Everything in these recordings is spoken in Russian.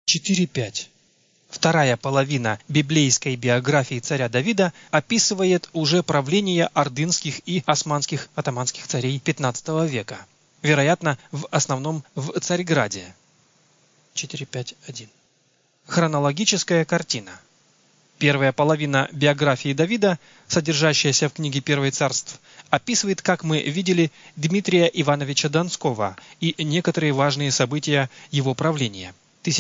4.5. Вторая половина библейской биографии царя Давида описывает уже правление ордынских и османских атаманских царей XV века, вероятно, в основном в Царьграде. 4.5.1. Хронологическая картина. Первая половина биографии Давида, содержащаяся в книге «Первое царств», описывает, как мы видели, Дмитрия Ивановича Донского и некоторые важные события его правления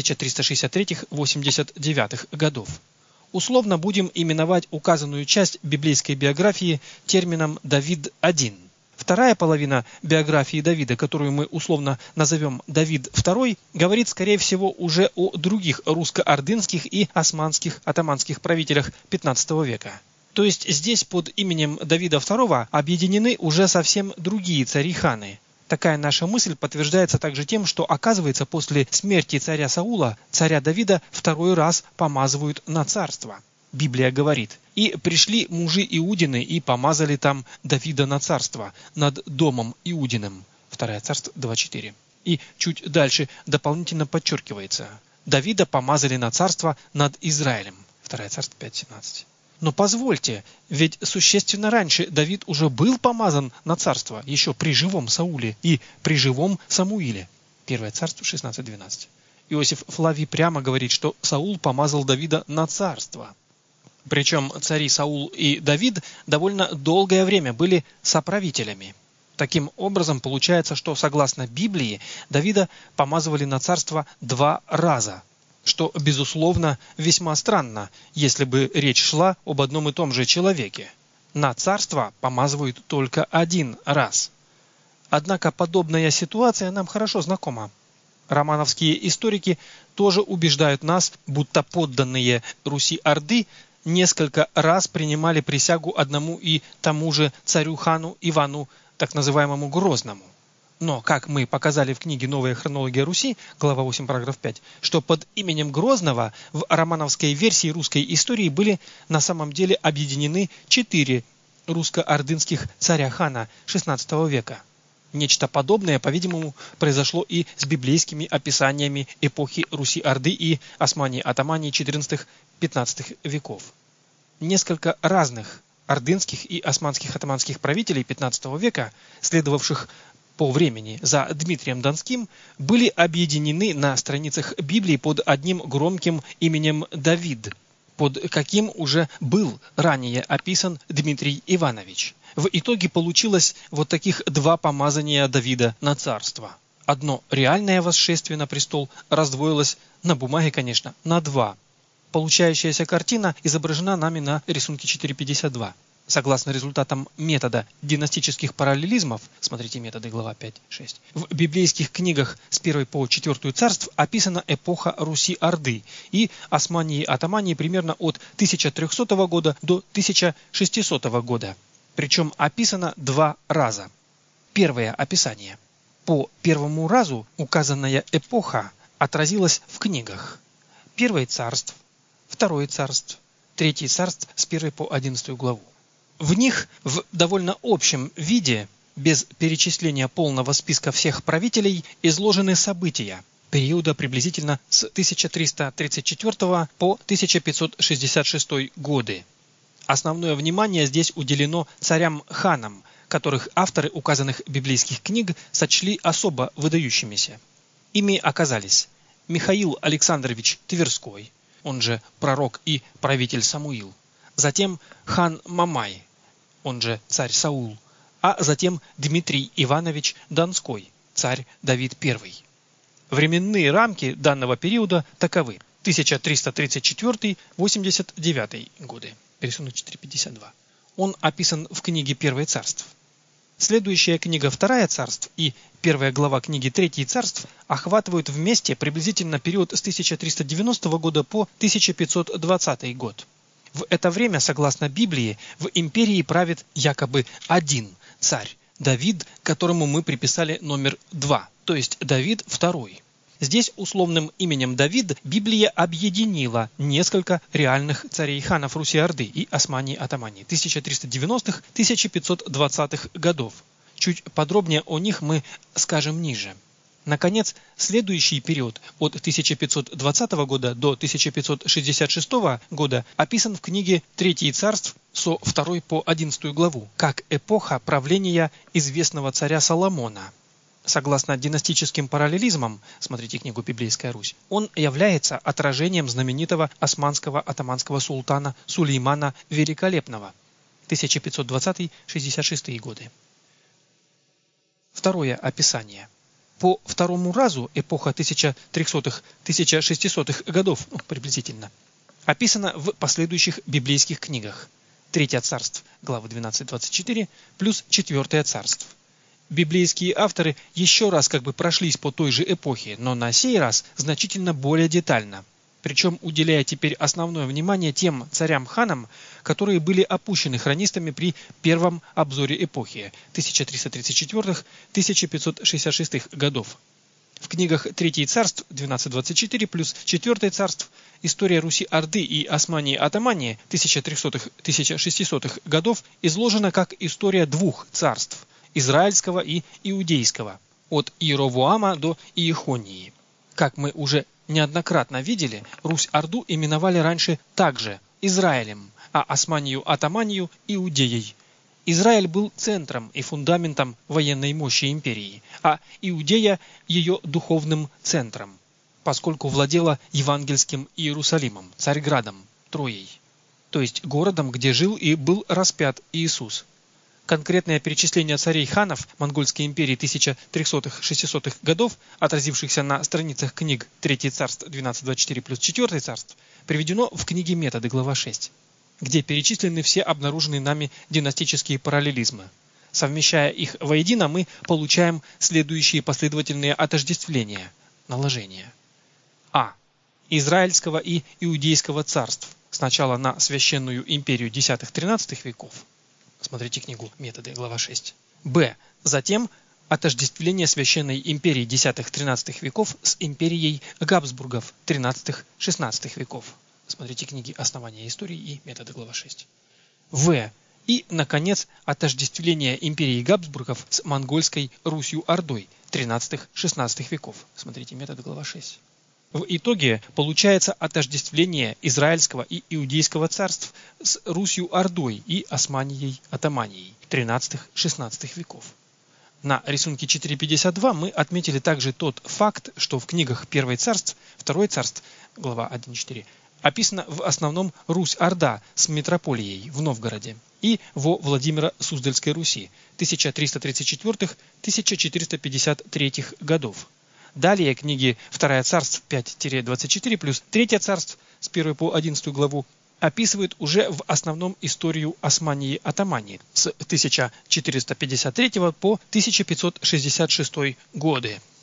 1363-89 годов. Условно будем именовать указанную часть библейской биографии термином «Давид-1». Вторая половина биографии Давида, которую мы условно назовем Давид II, говорит, скорее всего, уже о других русско-ордынских и османских атаманских правителях XV века. То есть здесь под именем Давида II объединены уже совсем другие цари-ханы. Такая наша мысль подтверждается также тем, что, оказывается, после смерти царя Саула, царя Давида второй раз помазывают на царство. Библия говорит: «И пришли мужи Иудины и помазали там Давида на царство над домом Иудиным». 2 Царств 2.4. И чуть дальше дополнительно подчеркивается: «Давида помазали на царство над Израилем». 2 Царств 5.17. Но позвольте, ведь существенно раньше Давид уже был помазан на царство, еще при живом Сауле и при живом Самуиле. 1 Царств 16.12. Иосиф Флавий прямо говорит, что Саул помазал Давида на царство. Причем цари Саул и Давид довольно долгое время были соправителями. Таким образом, получается, что согласно Библии Давида помазывали на царство 2 раза, что, безусловно, весьма странно, если бы речь шла об одном и том же человеке. На царство помазывают только 1 раз. Однако подобная ситуация нам хорошо знакома. Романовские историки тоже убеждают нас, будто подданные Руси-Орды несколько раз принимали присягу одному и тому же царю-хану Ивану, так называемому Грозному. Но, как мы показали в книге «Новая хронология Руси», глава 8, параграф 5, что под именем Грозного в романовской версии русской истории были на самом деле объединены 4 русско-ордынских царя-хана XVI века. Нечто подобное, по-видимому, произошло и с библейскими описаниями эпохи Руси-Орды и Османии-Атамании XIV-XV веков. Несколько разных ордынских и османских атаманских правителей XV века, следовавших по времени за Дмитрием Донским, были объединены на страницах Библии под одним громким именем Давид, под каким уже был ранее описан Дмитрий Иванович. В итоге получилось вот таких 2 помазания Давида на царство. Одно реальное восшествие на престол раздвоилось на бумаге, конечно, на 2. Получающаяся картина изображена нами на рисунке 4.52. Согласно результатам метода династических параллелизмов, смотрите методы, глава 5.6, в библейских книгах с 1 по 4 царств описана эпоха Руси-Орды и Османии-Атамании примерно от 1300 года до 1600 года. Причем описано 2 раза. Первое описание. По первому разу указанная эпоха отразилась в книгах: 1 царств, 2 царств, 3 царств с 1 по 11 главу. В них в довольно общем виде, без перечисления полного списка всех правителей, изложены события периода приблизительно с 1334 по 1566 годы. Основное внимание здесь уделено царям-ханам, которых авторы указанных библейских книг сочли особо выдающимися. Ими оказались Михаил Александрович Тверской, он же пророк и правитель Самуил, затем хан Мамай, он же царь Саул, а затем Дмитрий Иванович Донской, царь Давид I. Временные рамки данного периода таковы: 1334-89 годы. Рисунок 4.52. Он описан в книге «Первое царств». Следующая книга «Второе царств» и первая глава книги «Третье царств» охватывают вместе приблизительно период с 1390 года по 1520 год. В это время, согласно Библии, в империи правит якобы 1 царь, Давид, которому мы приписали номер 2, то есть Давид II. Здесь условным именем Давид Библия объединила несколько реальных царей-ханов Руси-Орды и Османии-Атамании 1390-1520 годов. Чуть подробнее о них мы скажем ниже. Наконец, следующий период от 1520 года до 1566 года описан в книге «Третье царств» со 2 по 11 главу, как эпоха правления известного царя Соломона. Согласно династическим параллелизмам, смотрите книгу «Библейская Русь», он является отражением знаменитого османского атаманского султана Сулеймана Великолепного, 1520-66 годы. Второе описание. По второму разу эпоха 1300-1600 годов, приблизительно, описана в последующих библейских книгах. Третье царство, главы 12-24, плюс Четвертое царство. Библейские авторы еще раз прошлись по той же эпохе, но на сей раз значительно более детально. Причем уделяя теперь основное внимание тем царям-ханам, которые были опущены хронистами при первом обзоре эпохи 1334-1566 годов. В книгах Третье царство 1224 плюс Четвертое царство, История Руси-Орды и Османии-Атамании 1300-1600 годов изложена как история двух царств – израильского и иудейского, от Иеровоама до Иехонии. Как мы уже неоднократно видели, Русь-Орду именовали раньше также Израилем, а Османию-Атаманию – Иудеей. Израиль был центром и фундаментом военной мощи империи, а Иудея – ее духовным центром, поскольку владела евангельским Иерусалимом, Царьградом, Троей, то есть городом, где жил и был распят Иисус. Конкретное перечисление царей-ханов Монгольской империи 1300-600 годов, отразившихся на страницах книг Третье царство 1224 плюс Четвертое царство, приведено в книге «Методы», глава 6, где перечислены все обнаруженные нами династические параллелизмы. Совмещая их воедино, мы получаем следующие последовательные отождествления, наложения. А. Израильского и Иудейского царств, сначала на Священную империю X-XIII веков. Смотрите книгу «Методы», глава 6. Б. Затем отождествление Священной империи X-XIII веков с империей Габсбургов XIII-XVI веков. Смотрите книги «Основания истории» и «Методы», глава 6. В. И, наконец, отождествление империи Габсбургов с монгольской Русью-Ордой XIII-XVI веков. Смотрите «Методы», глава 6. В итоге получается отождествление израильского и иудейского царств с Русью-Ордой и Османией-Атаманией XIII-XVI веков. На рисунке 4.52 мы отметили также тот факт, что в книгах Первое царство, Второе царство, глава 1.4, описана в основном Русь-Орда с метрополией в Новгороде и во Владимиро-Суздальской Руси 1334-1453 годов. Далее книги Второе царство 5-24 плюс Третье царство с 1 по 11 главу описывают уже в основном историю Османии-Атамании с 1453 по 1566 годы.